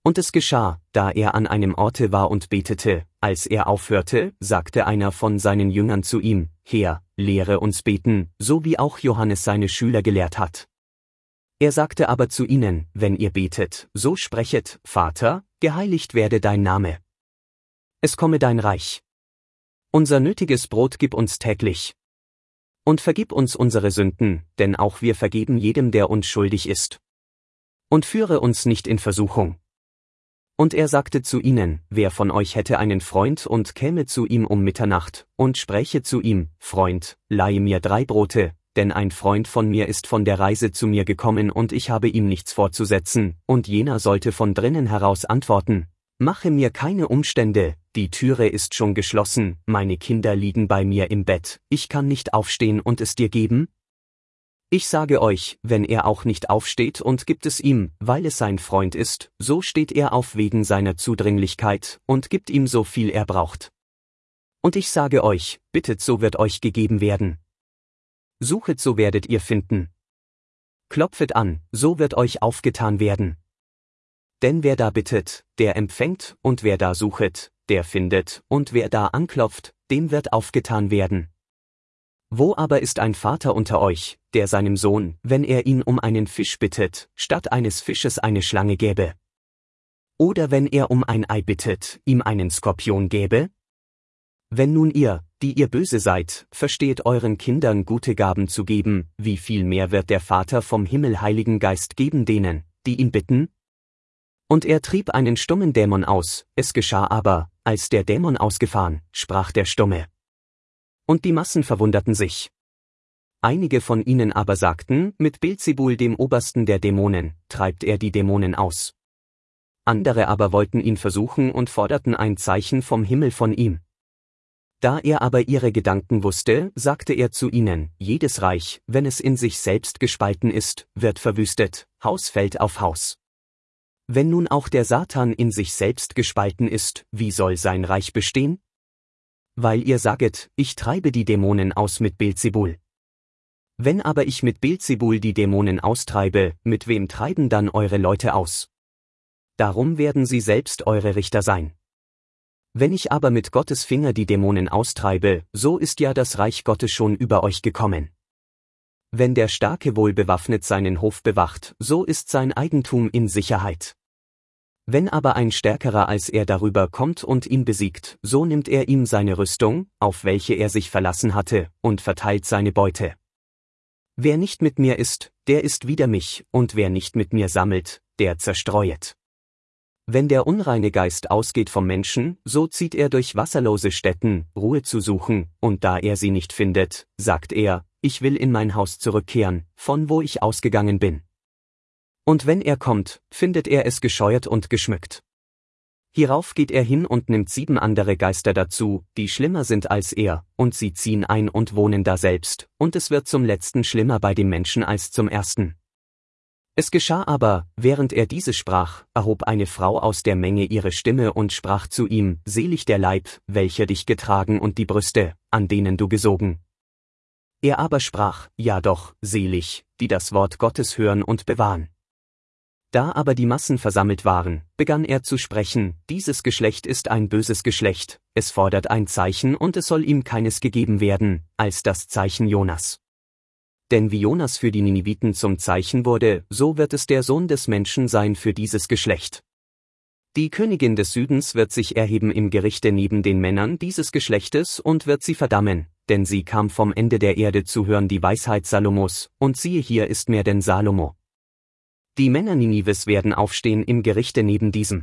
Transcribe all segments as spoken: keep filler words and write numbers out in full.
Und es geschah, da er an einem Orte war und betete, als er aufhörte, sagte einer von seinen Jüngern zu ihm, Herr, lehre uns beten, so wie auch Johannes seine Schüler gelehrt hat. Er sagte aber zu ihnen, wenn ihr betet, so sprechet, Vater, geheiligt werde dein Name. Es komme dein Reich. Unser nötiges Brot gib uns täglich. Und vergib uns unsere Sünden, denn auch wir vergeben jedem, der uns schuldig ist. Und führe uns nicht in Versuchung. Und er sagte zu ihnen, wer von euch hätte einen Freund und käme zu ihm um Mitternacht, und spräche zu ihm, Freund, leihe mir drei Brote, denn ein Freund von mir ist von der Reise zu mir gekommen und ich habe ihm nichts vorzusetzen, und jener sollte von drinnen heraus antworten, mache mir keine Umstände, die Türe ist schon geschlossen, meine Kinder liegen bei mir im Bett, ich kann nicht aufstehen und es dir geben? Ich sage euch, wenn er auch nicht aufsteht und gibt es ihm, weil es sein Freund ist, so steht er auf wegen seiner Zudringlichkeit und gibt ihm so viel er braucht. Und ich sage euch, bittet, so wird euch gegeben werden. Suchet, so werdet ihr finden. Klopfet an, so wird euch aufgetan werden. Denn wer da bittet, der empfängt, und wer da suchet, der findet, und wer da anklopft, dem wird aufgetan werden. Wo aber ist ein Vater unter euch, der seinem Sohn, wenn er ihn um einen Fisch bittet, statt eines Fisches eine Schlange gäbe? Oder wenn er um ein Ei bittet, ihm einen Skorpion gäbe? Wenn nun ihr, die ihr böse seid, versteht euren Kindern gute Gaben zu geben, wie viel mehr wird der Vater vom Himmel Heiligen Geist geben denen, die ihn bitten? Und er trieb einen stummen Dämon aus, es geschah aber, als der Dämon ausgefahren, sprach der Stumme. Und die Massen verwunderten sich. Einige von ihnen aber sagten, mit Beelzebul dem Obersten der Dämonen, treibt er die Dämonen aus. Andere aber wollten ihn versuchen und forderten ein Zeichen vom Himmel von ihm. Da er aber ihre Gedanken wusste, sagte er zu ihnen, jedes Reich, wenn es in sich selbst gespalten ist, wird verwüstet, Haus fällt auf Haus. Wenn nun auch der Satan in sich selbst gespalten ist, wie soll sein Reich bestehen? Weil ihr saget, ich treibe die Dämonen aus mit Beelzebul. Wenn aber ich mit Beelzebul die Dämonen austreibe, mit wem treiben dann eure Leute aus? Darum werden sie selbst eure Richter sein. Wenn ich aber mit Gottes Finger die Dämonen austreibe, so ist ja das Reich Gottes schon über euch gekommen. Wenn der Starke wohl bewaffnet seinen Hof bewacht, so ist sein Eigentum in Sicherheit. Wenn aber ein Stärkerer als er darüber kommt und ihn besiegt, so nimmt er ihm seine Rüstung, auf welche er sich verlassen hatte, und verteilt seine Beute. Wer nicht mit mir ist, der ist wider mich, und wer nicht mit mir sammelt, der zerstreuet. Wenn der unreine Geist ausgeht vom Menschen, so zieht er durch wasserlose Städten, Ruhe zu suchen, und da er sie nicht findet, sagt er, ich will in mein Haus zurückkehren, von wo ich ausgegangen bin. Und wenn er kommt, findet er es gescheuert und geschmückt. Hierauf geht er hin und nimmt sieben andere Geister dazu, die schlimmer sind als er, und sie ziehen ein und wohnen daselbst, und es wird zum letzten schlimmer bei dem Menschen als zum ersten. Es geschah aber, während er dieses sprach, erhob eine Frau aus der Menge ihre Stimme und sprach zu ihm, selig der Leib, welcher dich getragen und die Brüste, an denen du gesogen. Er aber sprach, ja doch, selig, die das Wort Gottes hören und bewahren. Da aber die Massen versammelt waren, begann er zu sprechen, dieses Geschlecht ist ein böses Geschlecht, es fordert ein Zeichen und es soll ihm keines gegeben werden, als das Zeichen Jonas. Denn wie Jonas für die Niniviten zum Zeichen wurde, so wird es der Sohn des Menschen sein für dieses Geschlecht. Die Königin des Südens wird sich erheben im Gerichte neben den Männern dieses Geschlechtes und wird sie verdammen, denn sie kam vom Ende der Erde zu hören die Weisheit Salomos, und siehe, hier ist mehr denn Salomo. Die Männer Ninives werden aufstehen im Gerichte neben diesem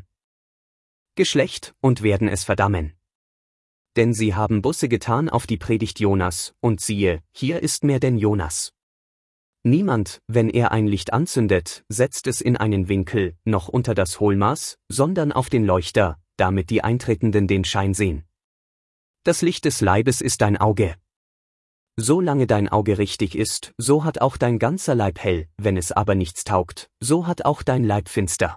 Geschlecht und werden es verdammen. Denn sie haben Buße getan auf die Predigt Jonas, und siehe, hier ist mehr denn Jonas. Niemand, wenn er ein Licht anzündet, setzt es in einen Winkel, noch unter das Hohlmaß, sondern auf den Leuchter, damit die Eintretenden den Schein sehen. Das Licht des Leibes ist dein Auge. Solange dein Auge richtig ist, so hat auch dein ganzer Leib hell, wenn es aber nichts taugt, so hat auch dein Leib finster.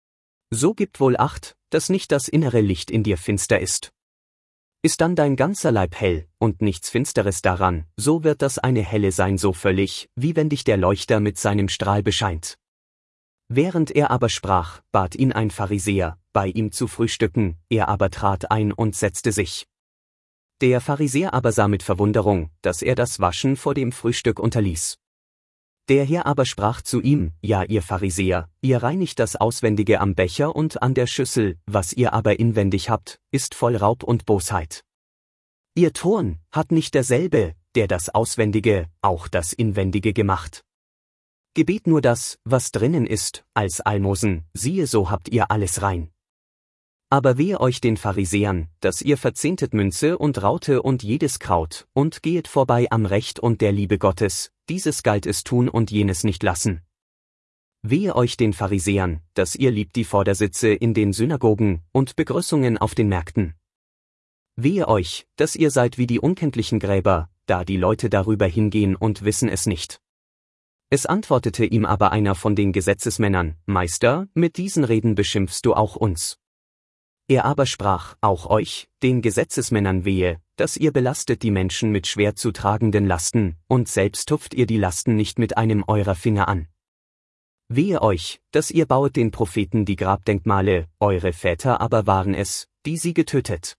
So gib wohl Acht, dass nicht das innere Licht in dir finster ist. Ist dann dein ganzer Leib hell, und nichts Finsteres daran, so wird das eine helle sein so völlig, wie wenn dich der Leuchter mit seinem Strahl bescheint. Während er aber sprach, bat ihn ein Pharisäer, bei ihm zu frühstücken, er aber trat ein und setzte sich. Der Pharisäer aber sah mit Verwunderung, dass er das Waschen vor dem Frühstück unterließ. Der Herr aber sprach zu ihm, ja ihr Pharisäer, ihr reinigt das Auswendige am Becher und an der Schüssel, was ihr aber inwendig habt, ist voll Raub und Bosheit. Ihr Torn, hat nicht derselbe, der das Auswendige, auch das Inwendige gemacht. Gebet nur das, was drinnen ist, als Almosen, siehe so habt ihr alles rein. Aber wehe euch den Pharisäern, dass ihr verzehntet Münze und Raute und jedes Kraut, und gehet vorbei am Recht und der Liebe Gottes, dieses galt es tun und jenes nicht lassen. Wehe euch den Pharisäern, dass ihr liebt die Vordersitze in den Synagogen und Begrüßungen auf den Märkten. Wehe euch, dass ihr seid wie die unkenntlichen Gräber, da die Leute darüber hingehen und wissen es nicht. Es antwortete ihm aber einer von den Gesetzesmännern, Meister, mit diesen Reden beschimpfst du auch uns. Er aber sprach, auch euch, den Gesetzesmännern wehe, dass ihr belastet die Menschen mit schwer zu tragenden Lasten, und selbst tupft ihr die Lasten nicht mit einem eurer Finger an. Wehe euch, dass ihr bauet den Propheten die Grabdenkmale, eure Väter aber waren es, die sie getötet.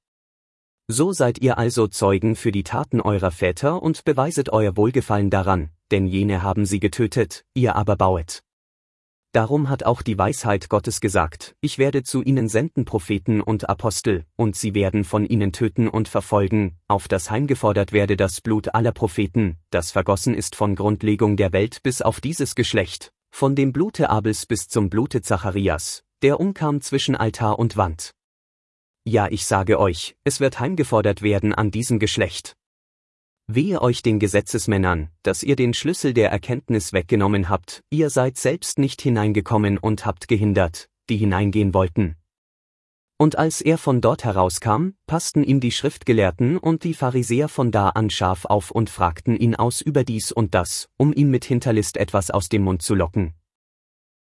So seid ihr also Zeugen für die Taten eurer Väter und beweiset euer Wohlgefallen daran, denn jene haben sie getötet, ihr aber bauet. Darum hat auch die Weisheit Gottes gesagt, ich werde zu ihnen senden Propheten und Apostel, und sie werden von ihnen töten und verfolgen, auf das heimgefordert werde das Blut aller Propheten, das vergossen ist von Grundlegung der Welt bis auf dieses Geschlecht, von dem Blute Abels bis zum Blute Zacharias, der umkam zwischen Altar und Wand. Ja, ich sage euch, es wird heimgefordert werden an diesem Geschlecht. Wehe euch den Gesetzesmännern, dass ihr den Schlüssel der Erkenntnis weggenommen habt, ihr seid selbst nicht hineingekommen und habt gehindert, die hineingehen wollten. Und als er von dort herauskam, passten ihm die Schriftgelehrten und die Pharisäer von da an scharf auf und fragten ihn aus über dies und das, um ihm mit Hinterlist etwas aus dem Mund zu locken.